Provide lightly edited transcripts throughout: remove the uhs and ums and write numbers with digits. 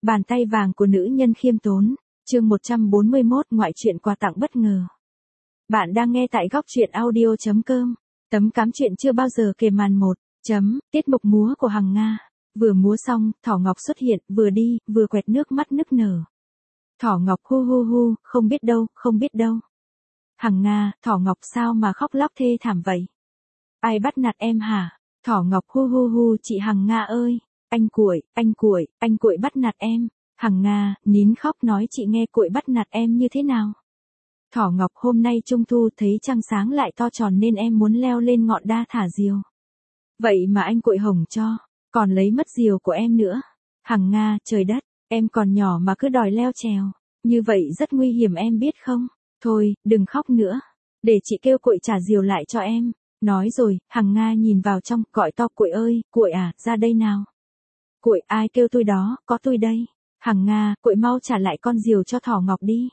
Bàn tay vàng của nữ nhân khiêm tốn, chương 141 ngoại truyện quà tặng bất ngờ. Bạn đang nghe tại góc truyện audio.com. Tấm cám truyện chưa bao giờ kề màn 1. Tiết mục múa của Hằng Nga. Vừa múa xong, Thỏ Ngọc xuất hiện, vừa đi, vừa quẹt nước mắt nức nở. Thỏ Ngọc hu hu hu, không biết đâu, không biết đâu. Hằng Nga, Thỏ Ngọc sao mà khóc lóc thê thảm vậy? Ai bắt nạt em hả? Thỏ Ngọc hu hu hu, chị Hằng Nga ơi. Anh Cuội bắt nạt em. Hằng Nga, nín khóc nói chị nghe Cuội bắt nạt em như thế nào. Thỏ Ngọc hôm nay trung thu thấy trăng sáng lại to tròn nên em muốn leo lên ngọn đa thả diều. Vậy mà anh Cuội hồng cho, còn lấy mất diều của em nữa. Hằng Nga, trời đất, em còn nhỏ mà cứ đòi leo trèo. Như vậy rất nguy hiểm em biết không? Thôi, đừng khóc nữa. Để chị kêu Cuội trả diều lại cho em. Nói rồi, Hằng Nga nhìn vào trong, gọi to Cuội ơi, Cuội à, ra đây nào. Cuội, ai kêu tôi đó, có tôi đây. Hằng Nga, Cuội mau trả lại con diều cho Thỏ Ngọc đi.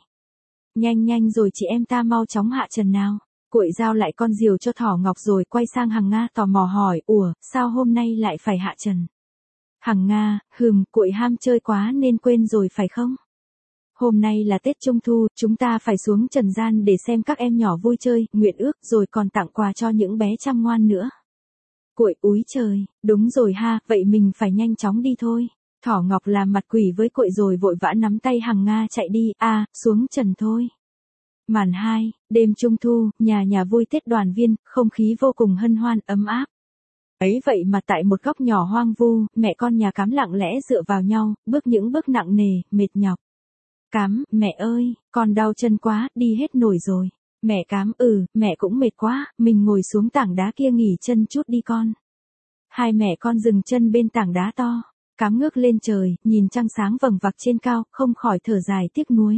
Nhanh rồi chị em ta mau chóng hạ trần nào. Cuội giao lại con diều cho Thỏ Ngọc rồi quay sang Hằng Nga tò mò hỏi, ủa, sao hôm nay lại phải hạ trần? Hằng Nga, Cuội ham chơi quá nên quên rồi phải không? Hôm nay là Tết Trung Thu, chúng ta phải xuống trần gian để xem các em nhỏ vui chơi, nguyện ước rồi còn tặng quà cho những bé chăm ngoan nữa. Cuội, úi trời, đúng rồi ha, vậy mình phải nhanh chóng đi thôi. Thỏ Ngọc làm mặt quỷ với Cuội rồi vội vã nắm tay Hằng Nga chạy đi, xuống trần thôi. Màn 2, đêm Trung Thu, nhà vui Tết đoàn viên, không khí vô cùng hân hoan, ấm áp. Ấy vậy mà tại một góc nhỏ hoang vu, mẹ con nhà Cám lặng lẽ dựa vào nhau, bước những bước nặng nề, mệt nhọc. Cám, mẹ ơi, con đau chân quá, đi hết nổi rồi. Mẹ Cám, mẹ cũng mệt quá, mình ngồi xuống tảng đá kia nghỉ chân chút đi con. Hai mẹ con dừng chân bên tảng đá to. Cám ngước lên trời, nhìn trăng sáng vầng vặc trên cao, không khỏi thở dài tiếc nuối.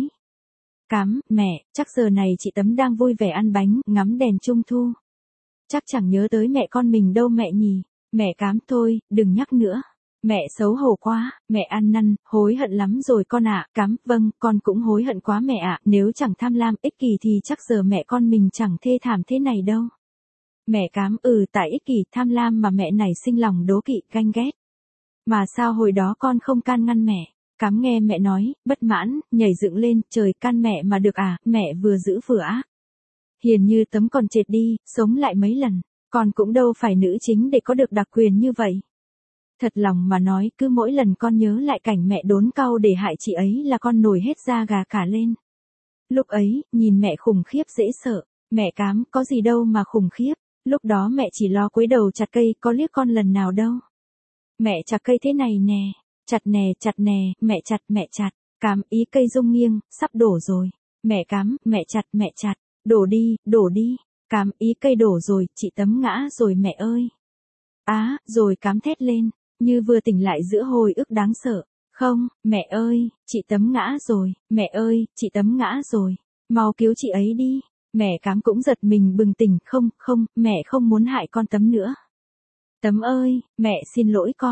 Cám, mẹ, chắc giờ này chị Tấm đang vui vẻ ăn bánh, ngắm đèn Trung Thu. Chắc chẳng nhớ tới mẹ con mình đâu mẹ nhỉ. Mẹ Cám thôi, đừng nhắc nữa. Mẹ xấu hổ quá, mẹ ăn năn, hối hận lắm rồi con ạ. Cám, vâng, con cũng hối hận quá mẹ ạ. Nếu chẳng tham lam ích kỷ thì chắc giờ mẹ con mình chẳng thê thảm thế này đâu. Mẹ Cám, tại ích kỷ tham lam mà mẹ nảy sinh lòng đố kỵ, ganh ghét. Mà sao hồi đó con không can ngăn mẹ? Cám nghe mẹ nói, bất mãn, nhảy dựng lên, trời, can mẹ mà được à, mẹ vừa dữ vừa ác. Hiền như Tấm còn trệt đi, sống lại mấy lần, con cũng đâu phải nữ chính để có được đặc quyền như vậy. Thật lòng mà nói, cứ mỗi lần con nhớ lại cảnh mẹ đốn cau để hại chị ấy là con nổi hết da gà cả lên. Lúc ấy, nhìn mẹ khủng khiếp dễ sợ, mẹ Cám, có gì đâu mà khủng khiếp, lúc đó mẹ chỉ lo cúi đầu chặt cây, có liếc con lần nào đâu. Mẹ chặt cây thế này nè, chặt nè, mẹ chặt, Cám, ý cây rung nghiêng, sắp đổ rồi. Mẹ Cám, mẹ chặt, đổ đi, Cám, ý cây đổ rồi, chị Tấm ngã rồi mẹ ơi. Rồi Cám thét lên, như vừa tỉnh lại giữa hồi ức đáng sợ. Không, mẹ ơi, chị Tấm ngã rồi, mẹ ơi, chị Tấm ngã rồi, mau cứu chị ấy đi. Mẹ Cám cũng giật mình bừng tỉnh, không, mẹ không muốn hại con Tấm nữa. Tấm ơi, mẹ xin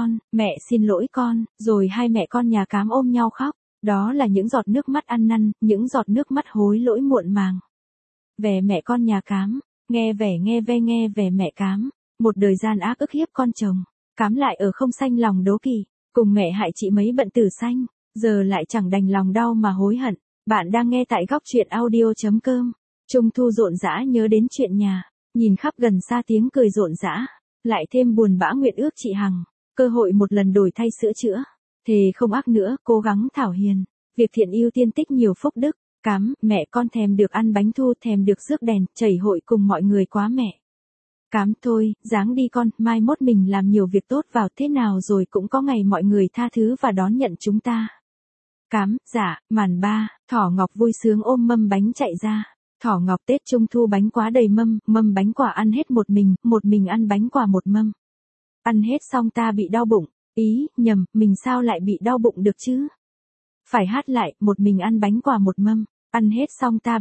lỗi con, rồi hai mẹ con nhà Cám ôm nhau khóc, đó là những giọt nước mắt ăn năn, những giọt nước mắt hối lỗi muộn màng. Về mẹ con nhà Cám, nghe về mẹ Cám, một đời gian ác ức hiếp con chồng, Cám lại ở không sanh lòng đố kỵ, cùng mẹ hại chị mấy bận tử sanh, giờ lại chẳng đành lòng đau mà hối hận. Bạn đang nghe tại góc truyện audio.com. Trung thu rộn rã nhớ đến chuyện nhà, nhìn khắp gần xa tiếng cười rộn rã. Lại thêm buồn bã nguyện ước chị Hằng, cơ hội một lần đổi thay sửa chữa, thề không ác nữa, cố gắng thảo hiền, việc thiện ưu tiên tích nhiều phúc đức. Cám, mẹ con thèm được ăn bánh thu, thèm được rước đèn, chảy hội cùng mọi người quá mẹ. Cám, thôi, ráng đi con, mai mốt mình làm nhiều việc tốt vào thế nào rồi cũng có ngày mọi người tha thứ và đón nhận chúng ta. Cám, dạ. Màn 3, Thỏ Ngọc vui sướng ôm mâm bánh chạy ra. Thỏ Ngọc Tết Trung Thu bánh quá đầy mâm bánh quả ăn hết một mình ăn bánh quả một mâm. Ăn hết xong ta bị đau bụng, nhầm, mình sao lại bị đau bụng được chứ? Phải hát lại, một mình ăn bánh quả một mâm, ăn hết xong ta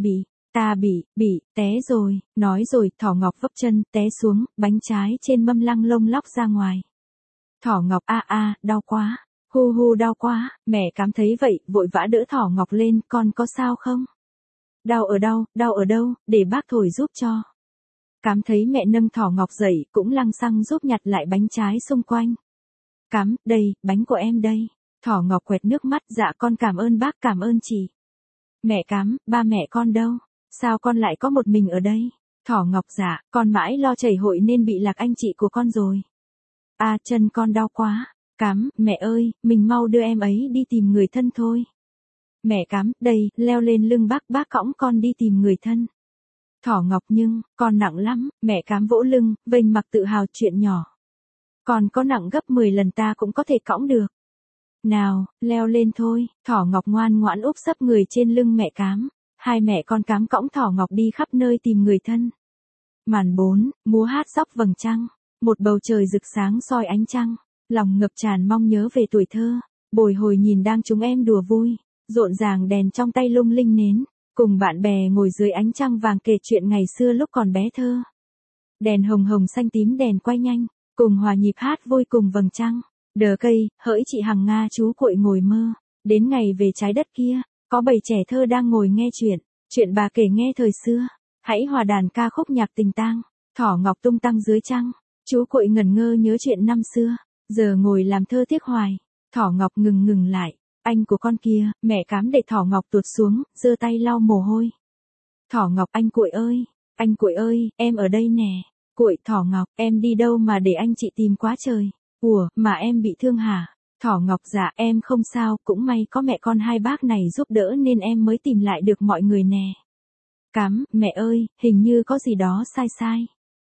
bị, té rồi, nói rồi, Thỏ Ngọc vấp chân, té xuống, bánh trái trên mâm lăng lông lóc ra ngoài. Thỏ Ngọc, đau quá, hu đau quá, mẹ Cám thấy vậy, vội vã đỡ Thỏ Ngọc lên, con có sao không? Đau ở đâu, để bác thổi giúp cho. Cám thấy mẹ nâng Thỏ Ngọc dậy, cũng lăng xăng giúp nhặt lại bánh trái xung quanh. Cám, đây, bánh của em đây. Thỏ Ngọc quẹt nước mắt, dạ con cảm ơn bác, cảm ơn chị. Mẹ Cám, ba mẹ con đâu? Sao con lại có một mình ở đây? Thỏ Ngọc, dạ, con mãi lo chảy hội nên bị lạc anh chị của con rồi. À, chân con đau quá. Cám, mẹ ơi, mình mau đưa em ấy đi tìm người thân thôi. Mẹ Cám, đây, leo lên lưng bác cõng con đi tìm người thân. Thỏ Ngọc, nhưng, con nặng lắm, mẹ Cám vỗ lưng, vênh mặt tự hào, chuyện nhỏ. Con có nặng gấp 10 lần ta cũng có thể cõng được. Nào, leo lên thôi. Thỏ Ngọc ngoan ngoãn úp sấp người trên lưng mẹ Cám. Hai mẹ con Cám cõng Thỏ Ngọc đi khắp nơi tìm người thân. Màn 4, múa hát dóc vầng trăng. Một bầu trời rực sáng soi ánh trăng. Lòng ngập tràn mong nhớ về tuổi thơ. Bồi hồi nhìn đang chúng em đùa vui. Rộn ràng đèn trong tay lung linh nến. Cùng bạn bè ngồi dưới ánh trăng vàng kể chuyện ngày xưa lúc còn bé thơ. Đèn hồng hồng xanh tím đèn quay nhanh. Cùng hòa nhịp hát vui cùng vầng trăng. Đờ cây, hỡi chị Hằng Nga chú Cuội ngồi mơ. Đến ngày về trái đất kia, có bầy trẻ thơ đang ngồi nghe chuyện bà kể nghe thời xưa. Hãy hòa đàn ca khúc nhạc tình tang. Thỏ Ngọc tung tăng dưới trăng. Chú Cuội ngẩn ngơ nhớ chuyện năm xưa. Giờ ngồi làm thơ tiếc hoài. Thỏ Ngọc ngừng lại. Anh của con kia, mẹ Cám để Thỏ Ngọc tuột xuống, giơ tay lau mồ hôi. Thỏ Ngọc, anh Cuội ơi, em ở đây nè. Cuội, Thỏ Ngọc, em đi đâu mà để anh chị tìm quá trời. Ủa, mà em bị thương hả? Thỏ Ngọc, dạ, em không sao, cũng may có mẹ con hai bác này giúp đỡ nên em mới tìm lại được mọi người nè. Cám, mẹ ơi, hình như có gì đó sai.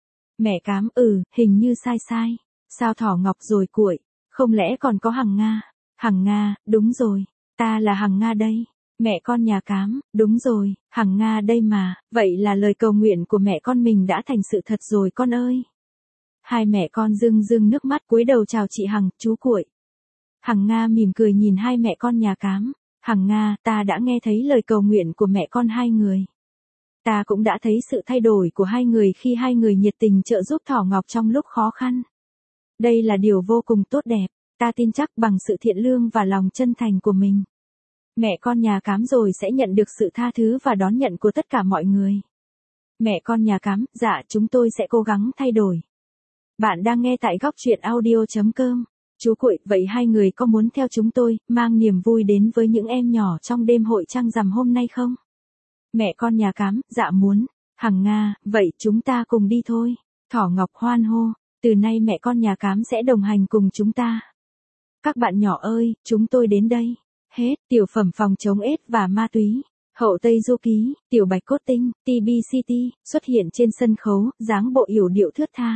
Mẹ Cám, hình như sai. Sao Thỏ Ngọc rồi Cuội? Không lẽ còn có Hằng Nga? Hằng Nga, đúng rồi, ta là Hằng Nga đây. Mẹ con nhà Cám, đúng rồi, Hằng Nga đây mà, vậy là lời cầu nguyện của mẹ con mình đã thành sự thật rồi con ơi. Hai mẹ con rưng nước mắt cúi đầu chào chị Hằng, chú Cuội. Hằng Nga mỉm cười nhìn hai mẹ con nhà Cám. Hằng Nga, ta đã nghe thấy lời cầu nguyện của mẹ con hai người. Ta cũng đã thấy sự thay đổi của hai người khi hai người nhiệt tình trợ giúp Thỏ Ngọc trong lúc khó khăn. Đây là điều vô cùng tốt đẹp, ta tin chắc bằng sự thiện lương và lòng chân thành của mình. Mẹ con nhà Cám rồi sẽ nhận được sự tha thứ và đón nhận của tất cả mọi người. Mẹ con nhà Cám, dạ chúng tôi sẽ cố gắng thay đổi. Bạn đang nghe tại góc truyện audio.com. Chú Cuội, vậy hai người có muốn theo chúng tôi, mang niềm vui đến với những em nhỏ trong đêm hội trăng rằm hôm nay không? Mẹ con nhà Cám, dạ muốn. Hằng Nga, vậy chúng ta cùng đi thôi. Thỏ Ngọc hoan hô, từ nay mẹ con nhà Cám sẽ đồng hành cùng chúng ta. Các bạn nhỏ ơi, chúng tôi đến đây. Hết, tiểu phẩm phòng chống AIDS và ma túy. Hậu Tây Du Ký, Tiểu Bạch Cốt Tinh, TBCT, xuất hiện trên sân khấu, dáng bộ yểu điệu thướt tha.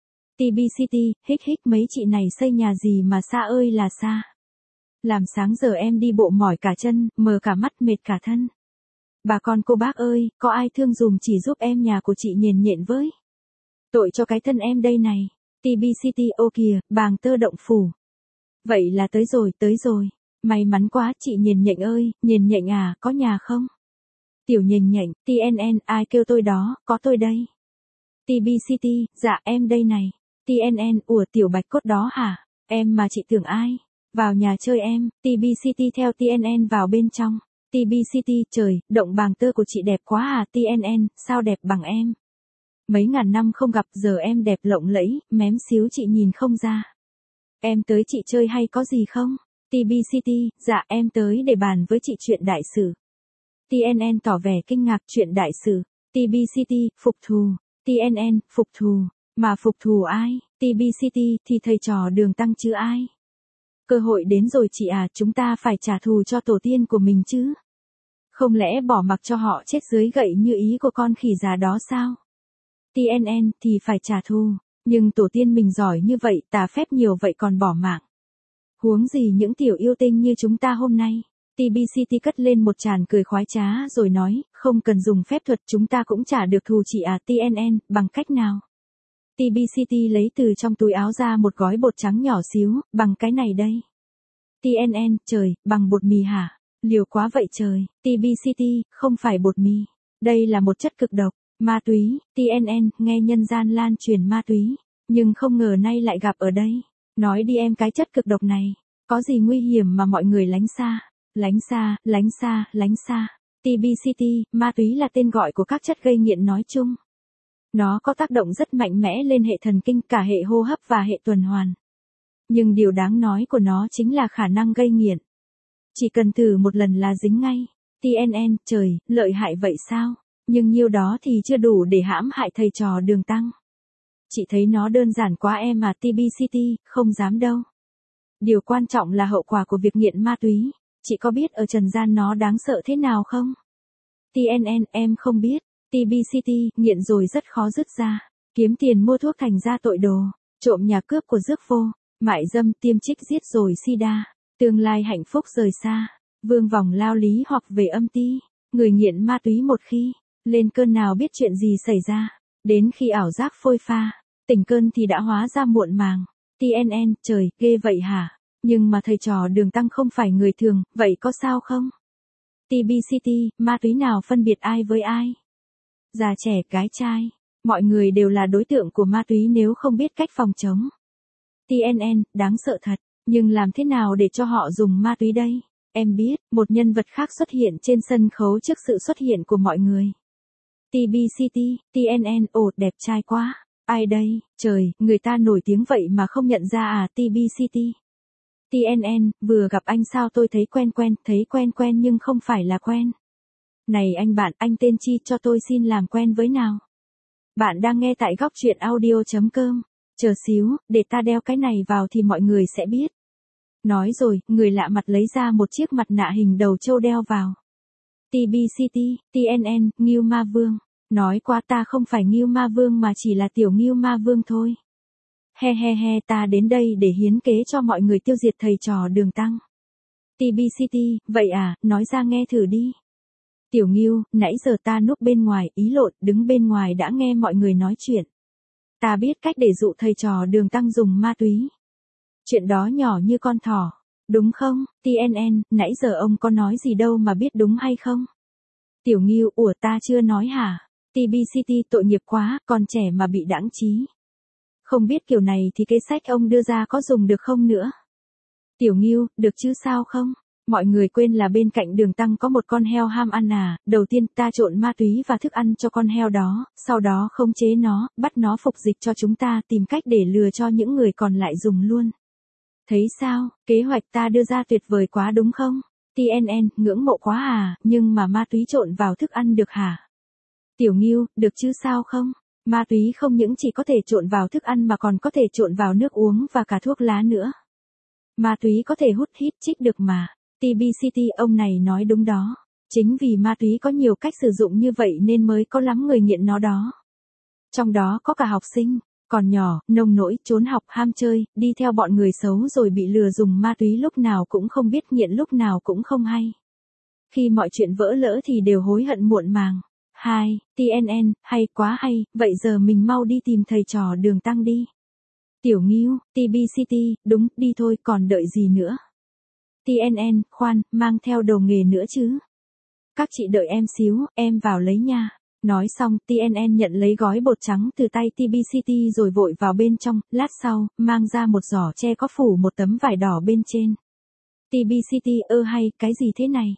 TBCT, hích mấy chị này xây nhà gì mà xa ơi là xa. Làm sáng giờ em đi bộ mỏi cả chân, mờ cả mắt mệt cả thân. Bà con cô bác ơi, có ai thương dùm chỉ giúp em nhà của chị nhện với. Tội cho cái thân em đây này. TBCT, ô kìa, bàng tơ động phủ. Vậy là tới rồi. May mắn quá chị nhện ơi, nhện à, có nhà không? Tiểu nhện, TNN, ai kêu tôi đó, có tôi đây. TBCT, dạ em đây này. TNN, ủa Tiểu Bạch Cốt đó hả? Em mà chị tưởng ai? Vào nhà chơi em. TBCT theo TNN vào bên trong. TBCT, trời, động bàng tơ của chị đẹp quá à. TNN, sao đẹp bằng em? Mấy ngàn năm không gặp giờ em đẹp lộng lẫy, mém xíu chị nhìn không ra. Em tới chị chơi hay có gì không? TBCT, dạ em tới để bàn với chị chuyện đại sử. TNN tỏ vẻ kinh ngạc, chuyện đại sử. TBCT, phục thù. TNN, phục thù. Mà phục thù ai? TBCT, thì thầy trò Đường Tăng chứ ai? Cơ hội đến rồi chị à, chúng ta phải trả thù cho tổ tiên của mình chứ. Không lẽ bỏ mặc cho họ chết dưới gậy như ý của con khỉ già đó sao? TNN, thì phải trả thù. Nhưng tổ tiên mình giỏi như vậy, tà phép nhiều vậy còn bỏ mạng. Huống gì những tiểu yêu tinh như chúng ta hôm nay. TBCT cất lên một tràng cười khoái trá rồi nói, không cần dùng phép thuật chúng ta cũng trả được thù chị à. TNN, bằng cách nào? TBCT lấy từ trong túi áo ra một gói bột trắng nhỏ xíu, bằng cái này đây. TNN, trời, bằng bột mì hả? Liều quá vậy trời. TBCT, không phải bột mì. Đây là một chất cực độc, ma túy. TNN, nghe nhân gian lan truyền ma túy. Nhưng không ngờ nay lại gặp ở đây. Nói đi em, cái chất cực độc này, có gì nguy hiểm mà mọi người lánh xa? Lánh xa. TBCT, ma túy là tên gọi của các chất gây nghiện nói chung. Nó có tác động rất mạnh mẽ lên hệ thần kinh, cả hệ hô hấp và hệ tuần hoàn. Nhưng điều đáng nói của nó chính là khả năng gây nghiện. Chỉ cần thử một lần là dính ngay. TNN, trời, lợi hại vậy sao? Nhưng nhiêu đó thì chưa đủ để hãm hại thầy trò Đường Tăng. Chị thấy nó đơn giản quá em à, TBCT, không dám đâu. Điều quan trọng là hậu quả của việc nghiện ma túy. Chị có biết ở trần gian nó đáng sợ thế nào không? TNN, em không biết. TBCT, nghiện rồi rất khó dứt ra. Kiếm tiền mua thuốc thành ra tội đồ. Trộm nhà cướp của rước vô. Mại dâm, tiêm trích giết rồi sida. Tương lai hạnh phúc rời xa. Vương vòng lao lý hoặc về âm ti. Người nghiện ma túy một khi lên cơn nào biết chuyện gì xảy ra. Đến khi ảo giác phôi pha, tỉnh cơn thì đã hóa ra muộn màng. TNN, trời, ghê vậy hả? Nhưng mà thầy trò Đường Tăng không phải người thường, vậy có sao không? TBCT, ma túy nào phân biệt ai với ai? Già trẻ, gái trai, mọi người đều là đối tượng của ma túy nếu không biết cách phòng chống. TNN, đáng sợ thật, nhưng làm thế nào để cho họ dùng ma túy đây? Em biết, một nhân vật khác xuất hiện trên sân khấu trước sự xuất hiện của mọi người. TBCT, TNN, ồ, đẹp trai quá. Ai đây, trời, người ta nổi tiếng vậy mà không nhận ra à, TBCT. TNN, vừa gặp anh sao tôi thấy quen quen nhưng không phải là quen. Này anh bạn, anh tên chi cho tôi xin làm quen với nào. Bạn đang nghe tại góc truyện audio.com. Chờ xíu, để ta đeo cái này vào thì mọi người sẽ biết. Nói rồi, người lạ mặt lấy ra một chiếc mặt nạ hình đầu trâu đeo vào. TBCT, TNN, Ngưu Ma Vương. Nói quá ta không phải Ngưu Ma Vương mà chỉ là tiểu Ngưu Ma Vương thôi. He, ta đến đây để hiến kế cho mọi người tiêu diệt thầy trò Đường Tăng. TBCT, vậy à, nói ra nghe thử đi. Tiểu Ngưu, nãy giờ ta núp bên ngoài, ý lộn, đứng bên ngoài đã nghe mọi người nói chuyện. Ta biết cách để dụ thầy trò Đường Tăng dùng ma túy. Chuyện đó nhỏ như con thỏ, đúng không? TNN, nãy giờ ông có nói gì đâu mà biết đúng hay không? Tiểu Ngưu, ủa ta chưa nói hả? TBCT, tội nghiệp quá, con trẻ mà bị đãng trí. Không biết kiểu này thì cái sách ông đưa ra có dùng được không nữa? Tiểu Ngưu, được chứ sao không? Mọi người quên là bên cạnh Đường Tăng có một con heo ham ăn à, đầu tiên ta trộn ma túy và thức ăn cho con heo đó, sau đó khống chế nó, bắt nó phục dịch cho chúng ta tìm cách để lừa cho những người còn lại dùng luôn. Thấy sao, kế hoạch ta đưa ra tuyệt vời quá đúng không? TNN, ngưỡng mộ quá à, nhưng mà ma túy trộn vào thức ăn được hả? Tiểu Ngưu, được chứ sao không? Ma túy không những chỉ có thể trộn vào thức ăn mà còn có thể trộn vào nước uống và cả thuốc lá nữa. Ma túy có thể hút hít chích được mà. TBCT, ông này nói đúng đó. Chính vì ma túy có nhiều cách sử dụng như vậy nên mới có lắm người nghiện nó đó. Trong đó có cả học sinh, còn nhỏ, nông nỗi, trốn học, ham chơi, đi theo bọn người xấu rồi bị lừa dùng ma túy lúc nào cũng không biết nghiện lúc nào cũng không hay. Khi mọi chuyện vỡ lỡ thì đều hối hận muộn màng. 2. TNN, hay quá hay, vậy giờ mình mau đi tìm thầy trò Đường Tăng đi. Tiểu Ngưu, TBCT, đúng, đi thôi, còn đợi gì nữa. TNN, khoan, mang theo đồ nghề nữa chứ. Các chị đợi em xíu, em vào lấy nha. Nói xong, TNN nhận lấy gói bột trắng từ tay TBCT rồi vội vào bên trong, lát sau, mang ra một giỏ tre có phủ một tấm vải đỏ bên trên. TBCT, hay, cái gì thế này?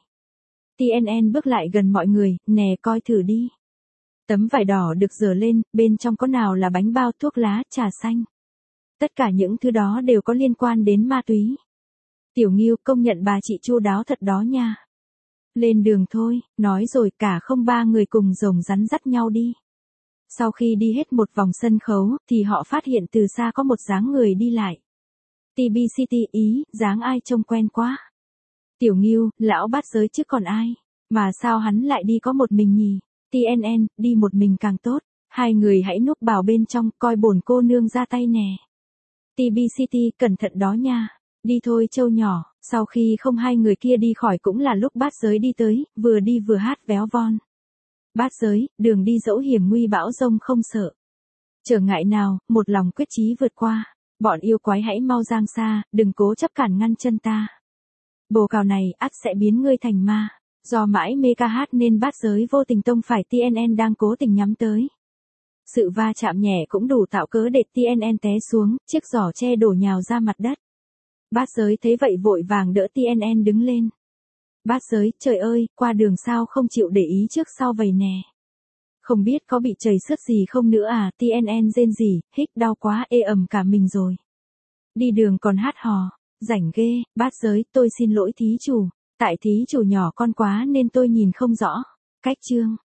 TNN bước lại gần mọi người, nè coi thử đi. Tấm vải đỏ được dở lên, bên trong có nào là bánh bao, thuốc lá, trà xanh. Tất cả những thứ đó đều có liên quan đến ma túy. Tiểu Ngưu, công nhận bà chị chu đáo thật đó nha. Lên đường thôi, nói rồi cả không ba người cùng rồng rắn dắt nhau đi. Sau khi đi hết một vòng sân khấu, thì họ phát hiện từ xa có một dáng người đi lại. TBCT, ý, dáng ai trông quen quá. Tiểu Ngưu, lão bát giới chứ còn ai. Mà sao hắn lại đi có một mình nhỉ? TNN, đi một mình càng tốt. Hai người hãy núp vào bên trong, coi bổn cô nương ra tay nè. TBCT, cẩn thận đó nha. Đi thôi trâu nhỏ. Sau khi không hai người kia đi khỏi cũng là lúc bát giới đi tới, vừa đi vừa hát véo von. Bát giới, đường đi dẫu hiểm nguy bão rông không sợ. Trở ngại nào, một lòng quyết chí vượt qua. Bọn yêu quái hãy mau giang xa, đừng cố chấp cản ngăn chân ta. Bồ cào này, ắt sẽ biến ngươi thành ma. Do mãi mê ca hát nên bát giới vô tình tông phải TNN đang cố tình nhắm tới. Sự va chạm nhẹ cũng đủ tạo cớ để TNN té xuống, chiếc giỏ tre đổ nhào ra mặt đất. Bát giới thấy vậy vội vàng đỡ TNN đứng lên. Bát giới, trời ơi, qua đường sao không chịu để ý trước sau vậy nè. Không biết có bị chảy xước gì không nữa à, TNN rên rỉ, hích đau quá ê ẩm cả mình rồi. Đi đường còn hát hò, rảnh ghê, bát giới, tôi xin lỗi thí chủ, tại thí chủ nhỏ con quá nên tôi nhìn không rõ. Cách chương